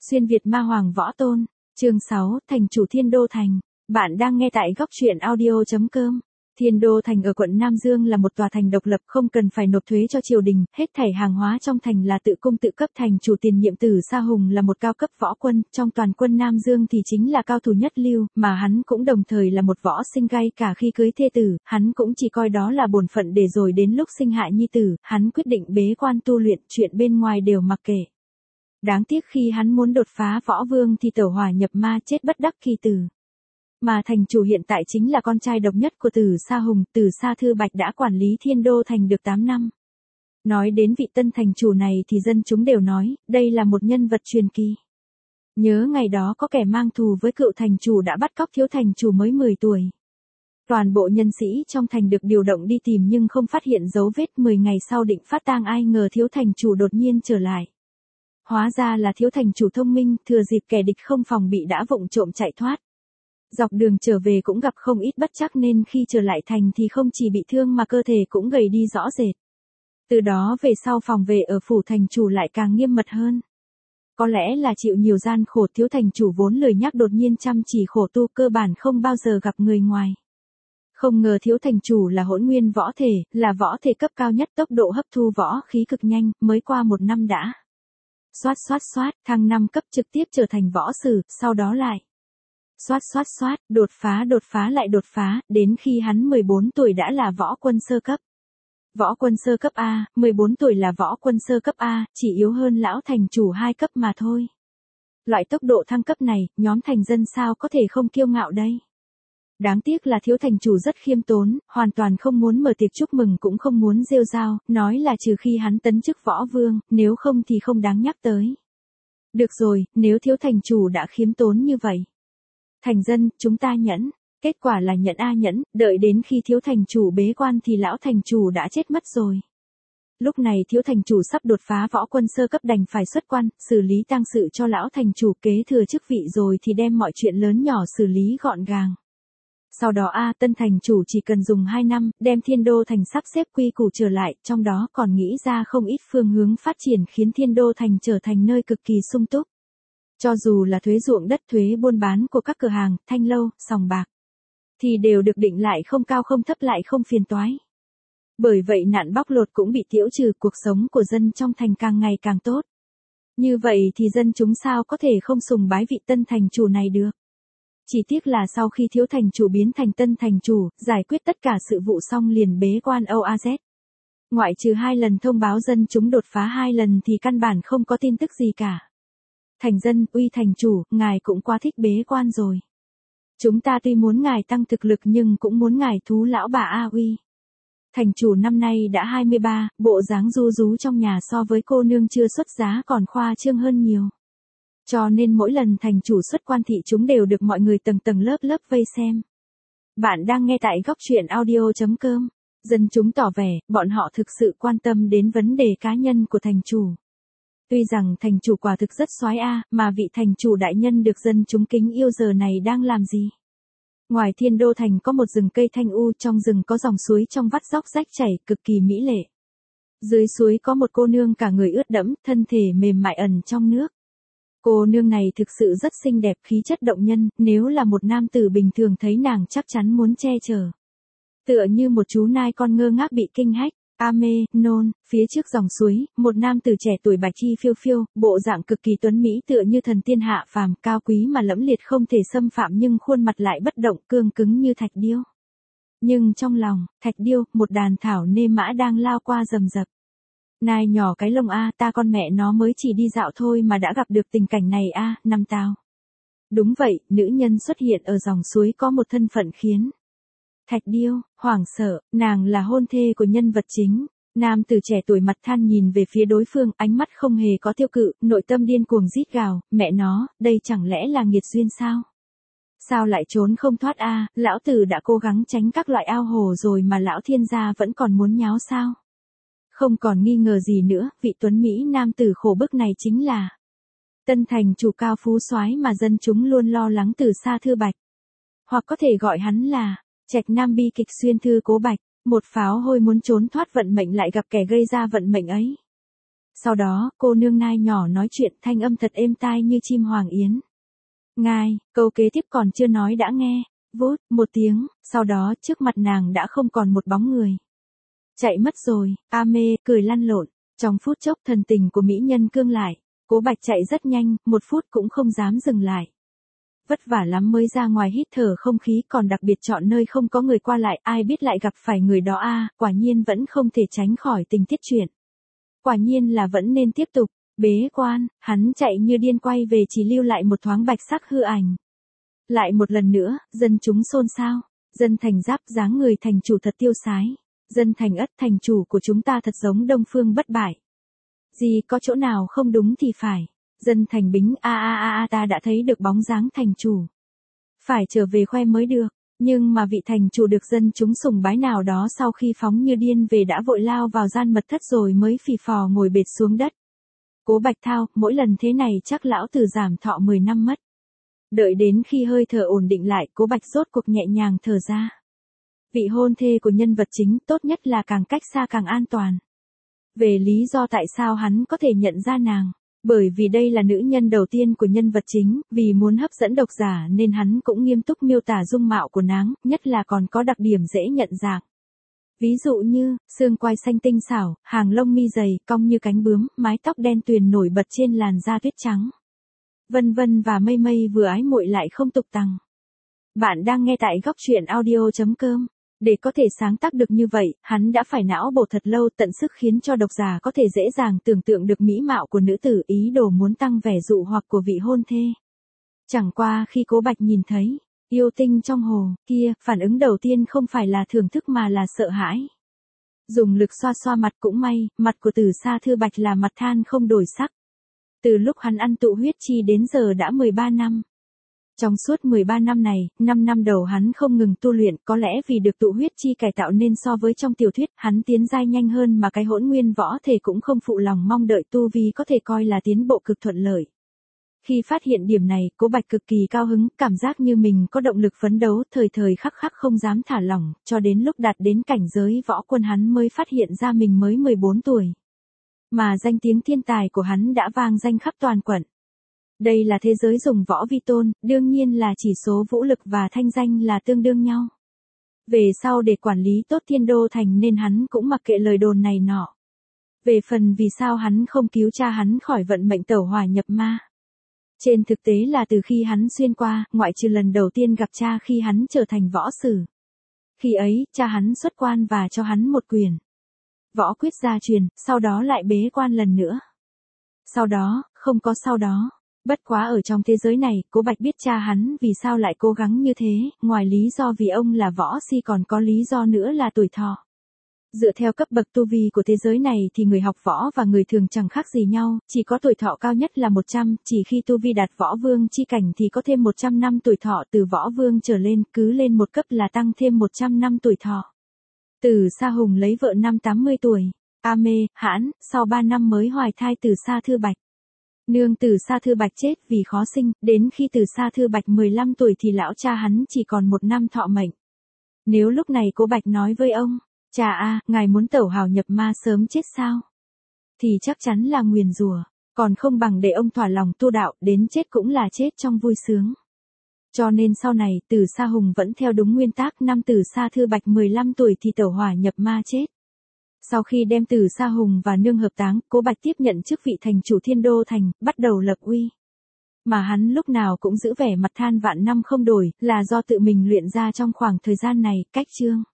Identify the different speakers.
Speaker 1: Xuyên Việt ma hoàng võ tôn, chương 6, thành chủ Thiên Đô Thành. Bạn đang nghe tại góc truyện audio.com. Thiên Đô Thành ở quận Nam Dương là một tòa thành độc lập, không cần phải nộp thuế cho triều đình, hết thảy hàng hóa trong thành là tự cung tự cấp. Thành chủ tiền nhiệm Tử Sa Hùng là một cao cấp võ quân, trong toàn quân Nam Dương thì chính là cao thủ nhất lưu, mà hắn cũng đồng thời là một võ sinh gay cả khi cưới thê tử, hắn cũng chỉ coi đó là bổn phận để rồi đến lúc sinh hạ nhi tử, hắn quyết định bế quan tu luyện, chuyện bên ngoài đều mặc kệ. Đáng tiếc khi hắn muốn đột phá võ vương thì tẩu hỏa nhập ma chết bất đắc kỳ tử. Mà thành chủ hiện tại chính là con trai độc nhất của Tử Sa Hùng, Tử Sa Thư Bạch đã quản lý Thiên Đô Thành được 8 năm. Nói đến vị tân thành chủ này thì dân chúng đều nói, đây là một nhân vật truyền kỳ. Nhớ ngày đó có kẻ mang thù với cựu thành chủ đã bắt cóc thiếu thành chủ mới 10 tuổi. Toàn bộ nhân sĩ trong thành được điều động đi tìm nhưng không phát hiện dấu vết. 10 ngày sau định phát tang, ai ngờ thiếu thành chủ đột nhiên trở lại. Hóa ra là thiếu thành chủ thông minh, thừa dịp kẻ địch không phòng bị đã vụng trộm chạy thoát. Dọc đường trở về cũng gặp không ít bất trắc nên khi trở lại thành thì không chỉ bị thương mà cơ thể cũng gầy đi rõ rệt. Từ đó về sau phòng vệ ở phủ thành chủ lại càng nghiêm mật hơn. Có lẽ là chịu nhiều gian khổ, thiếu thành chủ vốn lười nhác đột nhiên chăm chỉ khổ tu, cơ bản không bao giờ gặp người ngoài. Không ngờ thiếu thành chủ là hỗn nguyên võ thể, là võ thể cấp cao nhất, tốc độ hấp thu võ khí cực nhanh, mới qua 1 năm đã xoát, thăng 5 cấp trực tiếp trở thành võ sư, sau đó lại xoát, đột phá lại đột phá, đến khi hắn 14 tuổi đã là võ quân sơ cấp. Võ quân sơ cấp A, 14 tuổi là võ quân sơ cấp A, chỉ yếu hơn lão thành chủ 2 cấp mà thôi. Loại tốc độ thăng cấp này, nhóm thành dân sao có thể không kiêu ngạo đây. Đáng tiếc là thiếu thành chủ rất khiêm tốn, hoàn toàn không muốn mở tiệc chúc mừng cũng không muốn rêu rao, nói là trừ khi hắn tấn chức võ vương, nếu không thì không đáng nhắc tới. Được rồi, nếu thiếu thành chủ đã khiêm tốn như vậy. Thành dân, chúng ta nhẫn. Kết quả là nhẫn a nhẫn, đợi đến khi thiếu thành chủ bế quan thì lão thành chủ đã chết mất rồi. Lúc này thiếu thành chủ sắp đột phá võ quân sơ cấp đành phải xuất quan, xử lý tang sự cho lão thành chủ kế thừa chức vị rồi thì đem mọi chuyện lớn nhỏ xử lý gọn gàng. Sau đó tân thành chủ chỉ cần dùng 2 năm, đem Thiên Đô Thành sắp xếp quy củ trở lại, trong đó còn nghĩ ra không ít phương hướng phát triển khiến Thiên Đô Thành trở thành nơi cực kỳ sung túc. Cho dù là thuế ruộng đất, thuế buôn bán của các cửa hàng, thanh lâu, sòng bạc, thì đều được định lại không cao không thấp lại không phiền toái. Bởi vậy nạn bóc lột cũng bị tiêu trừ, cuộc sống của dân trong thành càng ngày càng tốt. Như vậy thì dân chúng sao có thể không sùng bái vị tân thành chủ này được. Chỉ tiếc là sau khi thiếu thành chủ biến thành tân thành chủ, giải quyết tất cả sự vụ xong liền bế quan OAZ. Ngoại trừ 2 lần thông báo dân chúng đột phá 2 lần thì căn bản không có tin tức gì cả. Thành dân, uy thành chủ, ngài cũng quá thích bế quan rồi. Chúng ta tuy muốn ngài tăng thực lực nhưng cũng muốn ngài thú lão bà uy. Thành chủ năm nay đã 23, bộ dáng ru rú trong nhà so với cô nương chưa xuất giá còn khoa trương hơn nhiều. Cho nên mỗi lần thành chủ xuất quan thị chúng đều được mọi người tầng tầng lớp lớp vây xem. Bạn đang nghe tại góc truyện audio.com. Dân chúng tỏ vẻ, bọn họ thực sự quan tâm đến vấn đề cá nhân của thành chủ. Tuy rằng thành chủ quả thực rất soái mà vị thành chủ đại nhân được dân chúng kính yêu giờ này đang làm gì? Ngoài Thiên Đô Thành có một rừng cây thanh u, trong rừng có dòng suối trong vắt róc rách chảy, cực kỳ mỹ lệ. Dưới suối có một cô nương cả người ướt đẫm, thân thể mềm mại ẩn trong nước. Cô nương này thực sự rất xinh đẹp, khí chất động nhân, nếu là một nam tử bình thường thấy nàng chắc chắn muốn che chở. Tựa như một chú nai con ngơ ngác bị kinh hách. Phía trước dòng suối, một nam tử trẻ tuổi bạch y phiêu phiêu, bộ dạng cực kỳ tuấn mỹ tựa như thần tiên hạ phàm, cao quý mà lẫm liệt không thể xâm phạm nhưng khuôn mặt lại bất động, cương cứng như thạch điêu. Nhưng trong lòng, thạch điêu, một đàn thảo nê mã đang lao qua rầm rập. Nai nhỏ cái lông ta con mẹ nó mới chỉ đi dạo thôi mà đã gặp được tình cảnh này năm tao. Đúng vậy, nữ nhân xuất hiện ở dòng suối có một thân phận khiến Thạch điêu hoảng sợ, nàng là hôn thê của nhân vật chính. Nam tử trẻ tuổi mặt than nhìn về phía đối phương, ánh mắt không hề có tiêu cự, nội tâm điên cuồng rít gào, mẹ nó, đây chẳng lẽ là nghiệt duyên sao? Sao lại trốn không thoát lão tử đã cố gắng tránh các loại ao hồ rồi mà lão thiên gia vẫn còn muốn nháo sao? Không còn nghi ngờ gì nữa, vị tuấn Mỹ nam tử khổ bức này chính là tân thành chủ cao phú soái mà dân chúng luôn lo lắng Tử Sa Thư Bạch. Hoặc có thể gọi hắn là Trạch Nam bi kịch xuyên thư Cố Bạch, một pháo hôi muốn trốn thoát vận mệnh lại gặp kẻ gây ra vận mệnh ấy. Sau đó, cô nương nai nhỏ nói chuyện thanh âm thật êm tai như chim hoàng yến. Ngài, câu kế tiếp còn chưa nói đã nghe. Vút, một tiếng, sau đó trước mặt nàng đã không còn một bóng người. Chạy mất rồi, A Mê, cười lăn lộn. Trong phút chốc thần tình của mỹ nhân cương lại. Cố Bạch chạy rất nhanh, 1 phút cũng không dám dừng lại. Vất vả lắm mới ra ngoài hít thở không khí, còn đặc biệt chọn nơi không có người qua lại, ai biết lại gặp phải người đó a, quả nhiên vẫn không thể tránh khỏi tình tiết chuyện. Quả nhiên là vẫn nên tiếp tục, bế quan, hắn chạy như điên quay về chỉ lưu lại một thoáng bạch sắc hư ảnh. Lại một lần nữa, dân chúng xôn xao, Dân Thành Giáp dáng người thành chủ thật tiêu sái. Dân Thành Ất thành chủ của chúng ta thật giống Đông Phương Bất Bại. Gì có chỗ nào không đúng thì phải. Dân Thành Bính ta đã thấy được bóng dáng thành chủ. Phải trở về khoe mới được, nhưng mà vị thành chủ được dân chúng sùng bái nào đó sau khi phóng như điên về đã vội lao vào gian mật thất rồi mới phì phò ngồi bệt xuống đất. Cố Bạch thao, mỗi lần thế này chắc lão tử giảm thọ 10 năm mất. Đợi đến khi hơi thở ổn định lại, Cố Bạch rốt cuộc nhẹ nhàng thở ra. Vị hôn thê của nhân vật chính tốt nhất là càng cách xa càng an toàn. Về lý do tại sao hắn có thể nhận ra nàng, bởi vì đây là nữ nhân đầu tiên của nhân vật chính, vì muốn hấp dẫn độc giả nên hắn cũng nghiêm túc miêu tả dung mạo của nàng, nhất là còn có đặc điểm dễ nhận dạng. Ví dụ như, xương quai xanh tinh xảo, hàng lông mi dày, cong như cánh bướm, mái tóc đen tuyền nổi bật trên làn da tuyết trắng. Vân vân và mây mây vừa ái muội lại không tục tằng. Bạn đang nghe tại góc truyện audio.com. Để có thể sáng tác được như vậy, hắn đã phải não bổ thật lâu tận sức khiến cho độc giả có thể dễ dàng tưởng tượng được mỹ mạo của nữ tử ý đồ muốn tăng vẻ dụ hoặc của vị hôn thê. Chẳng qua khi Cố Bạch nhìn thấy yêu tinh trong hồ kia, phản ứng đầu tiên không phải là thưởng thức mà là sợ hãi. Dùng lực xoa xoa mặt cũng may, mặt của Từ Sa Thư Bạch là mặt than không đổi sắc. Từ lúc hắn ăn tụ huyết chi đến giờ đã 13 năm. Trong suốt 13 năm này, 5 năm đầu hắn không ngừng tu luyện, có lẽ vì được tụ huyết chi cải tạo nên so với trong tiểu thuyết, hắn tiến giai nhanh hơn mà cái hỗn nguyên võ thể cũng không phụ lòng mong đợi tu vi có thể coi là tiến bộ cực thuận lợi. Khi phát hiện điểm này, Cố Bạch cực kỳ cao hứng, cảm giác như mình có động lực phấn đấu, thời thời khắc khắc không dám thả lỏng, cho đến lúc đạt đến cảnh giới võ quân hắn mới phát hiện ra mình mới 14 tuổi. Mà danh tiếng thiên tài của hắn đã vang danh khắp toàn quận. Đây là thế giới dùng võ vi tôn, đương nhiên là chỉ số vũ lực và thanh danh là tương đương nhau. Về sau để quản lý tốt Thiên Đô Thành nên hắn cũng mặc kệ lời đồn này nọ. Về phần vì sao hắn không cứu cha hắn khỏi vận mệnh tẩu hỏa nhập ma. Trên thực tế là từ khi hắn xuyên qua, ngoại trừ lần đầu tiên gặp cha khi hắn trở thành võ sử. Khi ấy, cha hắn xuất quan và cho hắn một quyền võ quyết gia truyền, sau đó lại bế quan lần nữa. Sau đó, không có sau đó. Bất quá ở trong thế giới này, Cố Bạch biết cha hắn vì sao lại cố gắng như thế, ngoài lý do vì ông là võ si còn có lý do nữa là tuổi thọ. Dựa theo cấp bậc tu vi của thế giới này thì người học võ và người thường chẳng khác gì nhau, chỉ có tuổi thọ cao nhất là 100, chỉ khi tu vi đạt võ vương chi cảnh thì có thêm 100 năm tuổi thọ, từ võ vương trở lên, cứ lên một cấp là tăng thêm 100 năm tuổi thọ. Từ Sa Hùng lấy vợ năm 80 tuổi, A Mê, hãn, sau 3 năm mới hoài thai Từ Sa Thư Bạch. Nương Từ Sa Thư Bạch chết vì khó sinh, đến khi Từ Sa Thư Bạch 15 tuổi thì lão cha hắn chỉ còn 1 năm thọ mệnh. Nếu lúc này Cố Bạch nói với ông, cha a, ngài muốn tẩu hào nhập ma sớm chết sao? Thì chắc chắn là nguyền rủa, còn không bằng để ông thỏa lòng tu đạo, đến chết cũng là chết trong vui sướng. Cho nên sau này, Từ Sa Hùng vẫn theo đúng nguyên tắc năm Từ Sa Thư Bạch 15 tuổi thì tẩu hỏa nhập ma chết. Sau khi đem Từ Sa Hùng và nương hợp táng, Cố Bạch tiếp nhận chức vị thành chủ Thiên Đô Thành, bắt đầu lập uy. Mà hắn lúc nào cũng giữ vẻ mặt than vạn năm không đổi, là do tự mình luyện ra trong khoảng thời gian này, cách chương.